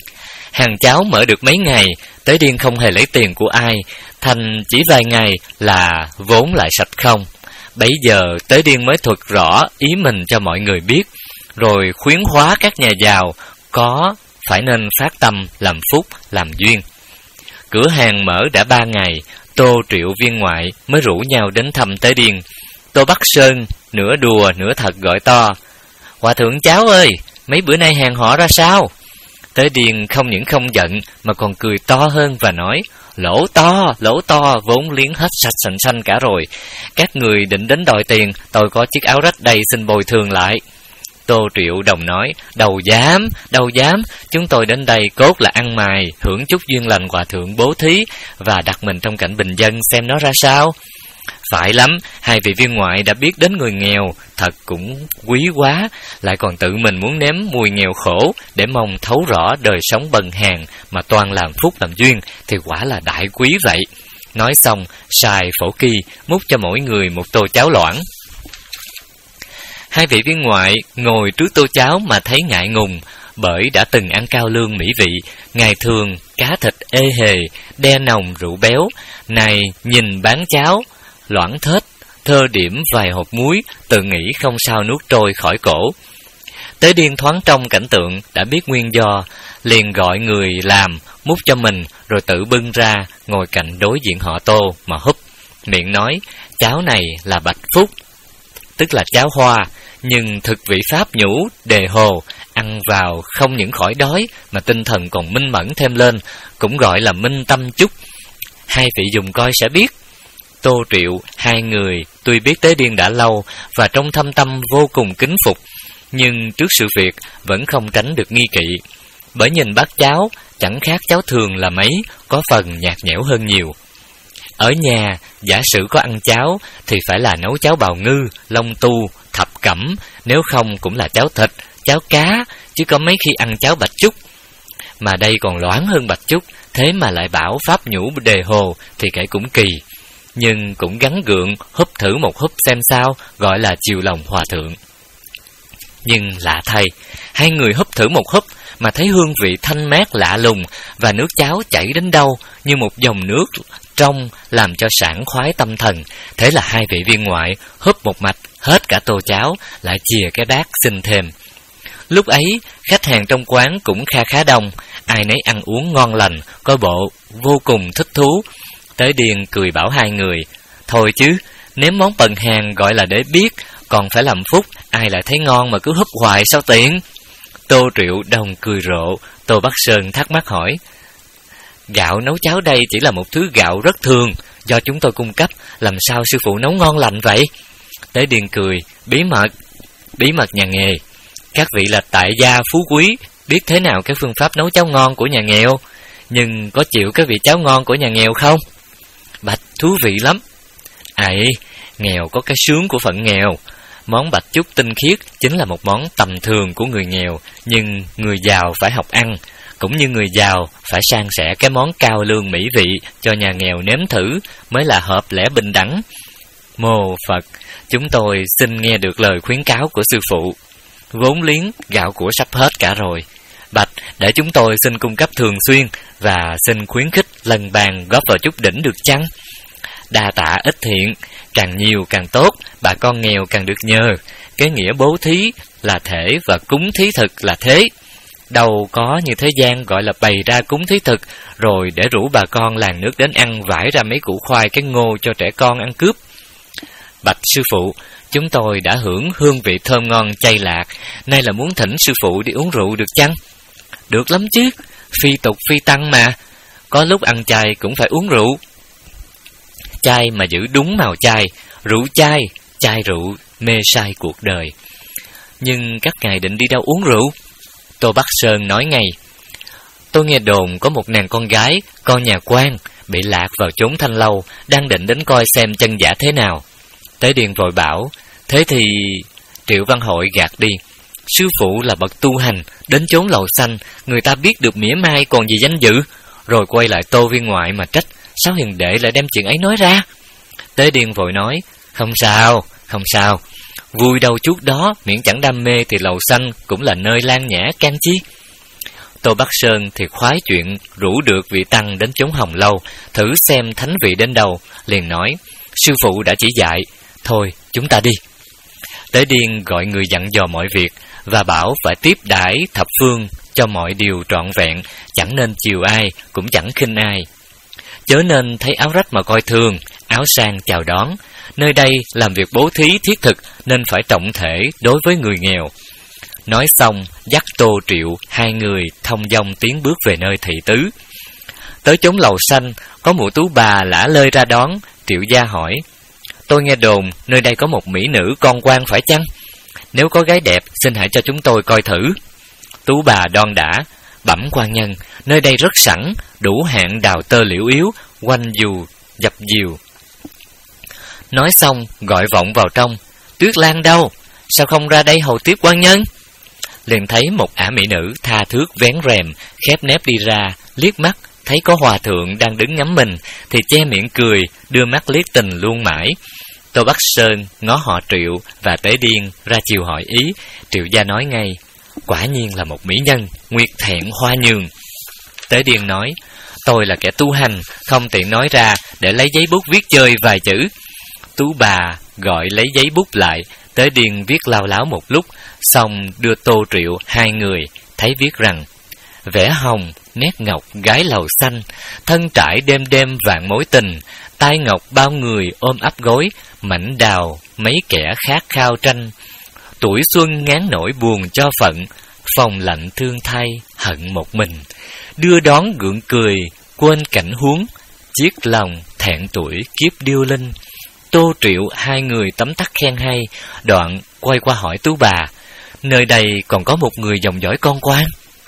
Hàng cháo mở được mấy ngày, Tế Điên không hề lấy tiền của ai, thành chỉ vài ngày là vốn lại sạch không. Bấy giờ Tế Điên mới thuật rõ ý mình cho mọi người biết, rồi khuyến hóa các nhà giàu có phải nên phát tâm làm phúc, làm duyên. Cửa hàng mở đã ba ngày, Tô Triệu viên ngoại mới rủ nhau đến thăm Tế Điên. Tô Bắc Sơn nửa đùa nửa thật gọi to: "Hòa thượng Cháo ơi, mấy bữa nay hàng họ ra sao?" Tế Điên không những không giận mà còn cười to hơn và nói: "Lỗ to, lỗ to, vốn liếng hết sạch sành xanh cả rồi. Các người định đến đòi tiền, tôi có chiếc áo rách đây xin bồi thường lại." Tô Triệu đồng nói: "Đâu dám, đâu dám, chúng tôi đến đây cốt là ăn mày, hưởng chút duyên lành hòa thượng bố thí và đặt mình trong cảnh bình dân xem nó ra sao." "Phải lắm, hai vị viên ngoại đã biết đến người nghèo, thật cũng quý quá, lại còn tự mình muốn nếm mùi nghèo khổ để mong thấu rõ đời sống bần hàn mà toàn làm phúc làm duyên thì quả là đại quý vậy." Nói xong, xài phổ kỳ múc cho mỗi người một tô cháo loãng. Hai vị viên ngoại ngồi trước tô cháo mà thấy ngại ngùng, bởi đã từng ăn cao lương mỹ vị, ngày thường cá thịt ê hề, đe nồng rượu béo, này nhìn bán cháo loãng thết, thơ điểm vài hộp muối, tự nghĩ không sao nuốt trôi khỏi cổ. Tế Điên thoáng trong cảnh tượng đã biết nguyên do, liền gọi người làm múc cho mình, rồi tự bưng ra ngồi cạnh đối diện họ Tô mà húp, miệng nói: "Cháo này là bạch phúc, tức là cháo hoa, nhưng thực vị pháp nhũ, đề hồ, ăn vào không những khỏi đói mà tinh thần còn minh mẫn thêm lên, cũng gọi là minh tâm chúc. Hai vị dùng coi sẽ biết." Tô Triệu hai người tuy biết Tế Điên đã lâu và trong thâm tâm vô cùng kính phục, nhưng trước sự việc vẫn không tránh được nghi kỵ, bởi nhìn bát cháo chẳng khác cháo thường là mấy, có phần nhạt nhẽo hơn nhiều. Ở nhà giả sử có ăn cháo thì phải là nấu cháo bào ngư, long tu, thập cẩm, nếu không cũng là cháo thịt, cháo cá, chứ có mấy khi ăn cháo bạch chúc. Mà đây còn loãng hơn bạch chúc, thế mà lại bảo pháp nhũ đề hồ thì kể cũng kỳ. Nhưng cũng gắng gượng húp thử một húp xem sao, gọi là chiều lòng hòa thượng. Nhưng lạ thay, hai người húp thử một húp mà thấy hương vị thanh mát lạ lùng, và nước cháo chảy đến đâu như một dòng nước trong làm cho sảng khoái tâm thần. Thế là hai vị viên ngoại húp một mạch hết cả tô cháo, lại chìa cái bát xin thêm. Lúc ấy khách hàng trong quán cũng kha khá đông, ai nấy ăn uống ngon lành, coi bộ vô cùng thích thú. Tế Điên cười bảo hai người: "Thôi chứ, nếm món bần hàn gọi là để biết, còn phải làm phúc, ai lại thấy ngon mà cứ húp hoài sao tiện." Tô Triệu đồng cười rộ. Tô Bắc Sơn thắc mắc hỏi: "Gạo nấu cháo đây chỉ là một thứ gạo rất thường, do chúng tôi cung cấp, làm sao sư phụ nấu ngon lành vậy?" Tế Điên cười: "Bí mật, bí mật nhà nghề. Các vị là tại gia phú quý, biết thế nào cái phương pháp nấu cháo ngon của nhà nghèo, nhưng có chịu cái vị cháo ngon của nhà nghèo không?" "Bạch, thú vị lắm." "Ấy, nghèo có cái sướng của phận nghèo. Món bạch chúc tinh khiết chính là một món tầm thường của người nghèo, nhưng người giàu phải học ăn, cũng như người giàu phải san sẻ cái món cao lương mỹ vị cho nhà nghèo nếm thử mới là hợp lẽ bình đẳng. Mô Phật, chúng tôi xin nghe được lời khuyến cáo của sư phụ. Vốn liếng gạo của sắp hết cả rồi. Bạch, để chúng tôi xin cung cấp thường xuyên và xin khuyến khích lần bàn góp vào chút đỉnh được chăng?" "Đa tạ ít thiện, càng nhiều càng tốt, bà con nghèo càng được nhờ. Cái nghĩa bố thí là thể và cúng thí thực là thế. Đâu có như thế gian gọi là bày ra cúng thí thực, rồi để rủ bà con làng nước đến ăn vải ra mấy củ khoai cái ngô cho trẻ con ăn cướp." "Bạch sư phụ, chúng tôi đã hưởng hương vị thơm ngon chay lạc, nay là muốn thỉnh sư phụ đi uống rượu được chăng?" "Được lắm chứ, phi tục phi tăng mà, có lúc ăn chay cũng phải uống rượu. Chay mà giữ đúng màu chay, rượu chay, chay rượu, mê sai cuộc đời." "Nhưng các ngài định đi đâu uống rượu?" Tô Bắc Sơn nói ngay: "Tôi nghe đồn có một nàng con gái, con nhà quan, bị lạc vào chốn thanh lâu, đang định đến coi xem chân giả thế nào." Tế Điên vội bảo: "Thế thì..." Triệu Văn Hội gạt đi: "Sư phụ là bậc tu hành, đến chốn lầu xanh, người ta biết được mỉa mai còn gì danh dự." Rồi quay lại Tô viên ngoại mà trách: "Sao hiền đệ lại đem chuyện ấy nói ra?" Tế Điên vội nói: "Không sao, không sao. Vui đâu chút đó, miễn chẳng đam mê thì lầu xanh cũng là nơi lan nhã can chi." Tô Bắc Sơn thì khoái chuyện rủ được vị tăng đến chốn Hồng Lâu, thử xem thánh vị đến đâu, liền nói: sư phụ đã chỉ dạy, thôi chúng ta đi. Tế Điên gọi người dặn dò mọi việc và bảo phải tiếp đãi thập phương cho mọi điều trọn vẹn, chẳng nên chiều ai, cũng chẳng khinh ai. Chớ nên thấy áo rách mà coi thường, áo sang chào đón. Nơi đây làm việc bố thí thiết thực nên phải trọng thể đối với người nghèo. Nói xong, dắt Tô Triệu hai người thông dong tiến bước về nơi thị tứ. Tới chốn lầu xanh, có mụ tú bà lả lơi ra đón. Triệu gia hỏi: tôi nghe đồn nơi đây có một mỹ nữ con quan phải chăng? Nếu có gái đẹp, xin hãy cho chúng tôi coi thử. Tú bà đon đả: bẩm quan nhân, nơi đây rất sẵn, đủ hạng đào tơ liễu yếu, quanh dù dập dìu. Nói xong, gọi vọng vào trong: Tuyết Lan đâu? Sao không ra đây hầu tiếp quan nhân? Liền thấy một ả mỹ nữ tha thước vén rèm, khép nép đi ra, liếc mắt thấy có hòa thượng đang đứng ngắm mình, thì che miệng cười, đưa mắt liếc tình luôn mãi. Tô Bắc Sơn ngó họ Triệu và Tế Điên ra chiều hỏi ý. Triệu gia nói ngay: quả nhiên là một mỹ nhân, nguyệt thẹn hoa nhường. Tế Điên nói: tôi là kẻ tu hành, không tiện nói ra, để lấy giấy bút viết chơi vài chữ. Tú bà gọi lấy giấy bút lại. Tế Điên viết lao láo một lúc, xong đưa Tô Triệu hai người, thấy viết rằng: vẽ hồng, nét ngọc gái lầu xanh, thân trải đêm đêm vạn mối tình, tai ngọc bao người ôm ấp gối, mảnh đào mấy kẻ khát khao tranh. Tuổi xuân ngán nổi buồn cho phận, phòng lạnh thương thay hận một mình. Đưa đón gượng cười, quên cảnh huống, chiếc lòng thẹn tuổi kiếp điêu linh. Tô Triệu hai người tấm tắc khen hay, đoạn quay qua hỏi Tú bà: nơi đây còn có một người dòng dõi con quan?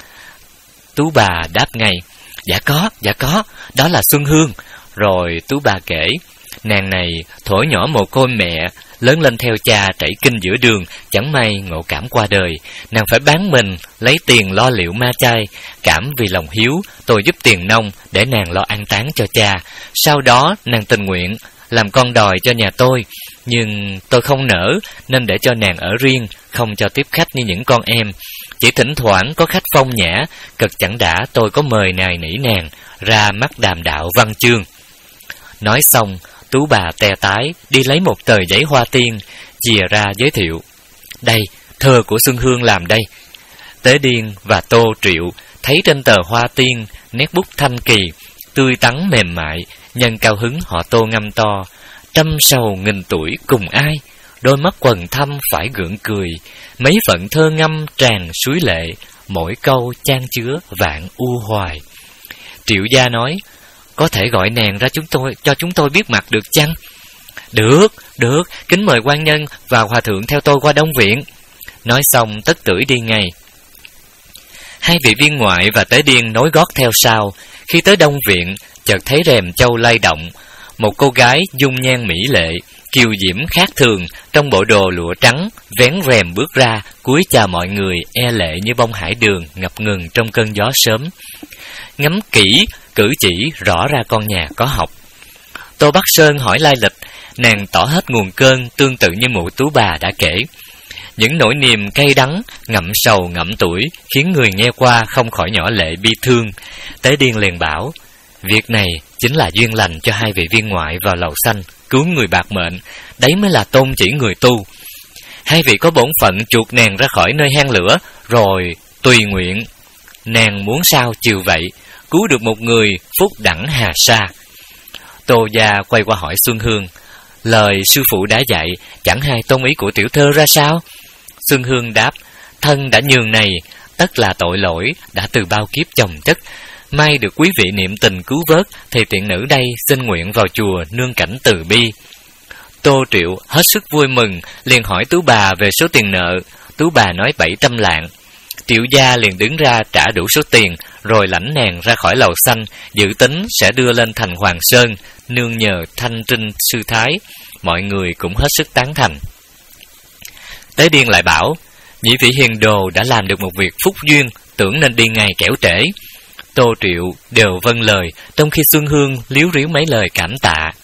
Tú bà đáp ngay: dạ có, dạ có, đó là Xuân Hương. Rồi Tú bà kể: nàng này thuở nhỏ mồ côi mẹ, lớn lên theo cha trảy kinh giữa đường, chẳng may ngộ cảm qua đời. Nàng phải bán mình, lấy tiền lo liệu ma chay. Cảm vì lòng hiếu, tôi giúp tiền nông để nàng lo an táng cho cha. Sau đó nàng tình nguyện làm con đòi cho nhà tôi, nhưng tôi không nỡ nên để cho nàng ở riêng, không cho tiếp khách như những con em. Chỉ thỉnh thoảng có khách phong nhã, cực chẳng đã tôi có mời nài nỉ nàng ra mắt đàm đạo văn chương. Nói xong, Tú bà te tái đi lấy một tờ giấy hoa tiên, chìa ra giới thiệu: đây, thơ của Xuân Hương làm đây. Tế Điên và Tô Triệu thấy trên tờ hoa tiên nét bút thanh kỳ, tươi tắn mềm mại, nhân cao hứng họ Tô ngâm to: trăm sầu nghìn tuổi cùng ai, đôi mắt quần thâm phải gượng cười, mấy phận thơ ngâm tràn suối lệ, mỗi câu chan chứa vạn u hoài. Triệu gia nói: có thể gọi nàng ra chúng tôi cho chúng tôi biết mặt được chăng? Được, được, kính mời quan nhân và hòa thượng theo tôi qua Đông Viện. Nói xong tất tưởi đi ngay. Hai vị viên ngoại và Tế Điên nối gót theo sau. Khi tới Đông Viện, chợt thấy rèm châu lay động. Một cô gái dung nhan mỹ lệ, kiều diễm khác thường, trong bộ đồ lụa trắng, vén rèm bước ra, cúi chào mọi người, e lệ như bông hải đường ngập ngừng trong cơn gió sớm. Ngắm kỹ, cử chỉ rõ ra con nhà có học. Tô Bắc Sơn hỏi lai lịch, nàng tỏ hết nguồn cơn tương tự như mụ Tú bà đã kể. Những nỗi niềm cay đắng, ngậm sầu ngậm tuổi khiến người nghe qua không khỏi nhỏ lệ bi thương. Tế Điên liền bảo: việc này chính là duyên lành cho hai vị viên ngoại vào lầu xanh cứu người bạc mệnh, đấy mới là tôn chỉ người tu. Hai vị có bổn phận chuộc nàng ra khỏi nơi hang lửa, rồi tùy nguyện. Nàng muốn sao chiều vậy, cứu được một người phúc đẳng hà sa. Tô gia quay qua hỏi Xuân Hương: lời sư phụ đã dạy, chẳng hay tôn ý của tiểu thơ ra sao? Xuân Hương đáp: thân đã nhường này, tất là tội lỗi đã từ bao kiếp chồng chất. May được quý vị niệm tình cứu vớt, thì tiện nữ đây xin nguyện vào chùa nương cảnh từ bi. Tô Triệu hết sức vui mừng, liền hỏi Tú bà về số tiền nợ. Tú bà nói bảy trăm lạng. Triệu gia liền đứng ra trả đủ số tiền, rồi lãnh nàng ra khỏi lầu xanh, dự tính sẽ đưa lên thành Hoàng Sơn, nương nhờ thanh trinh sư thái. Mọi người cũng hết sức tán thành. Tế Điên lại bảo: nhị vị hiền đồ đã làm được một việc phúc duyên, tưởng nên đi ngay kẻo trễ. Tô Triệu đều vâng lời, trong khi Xuân Hương líu ríu mấy lời cảm tạ.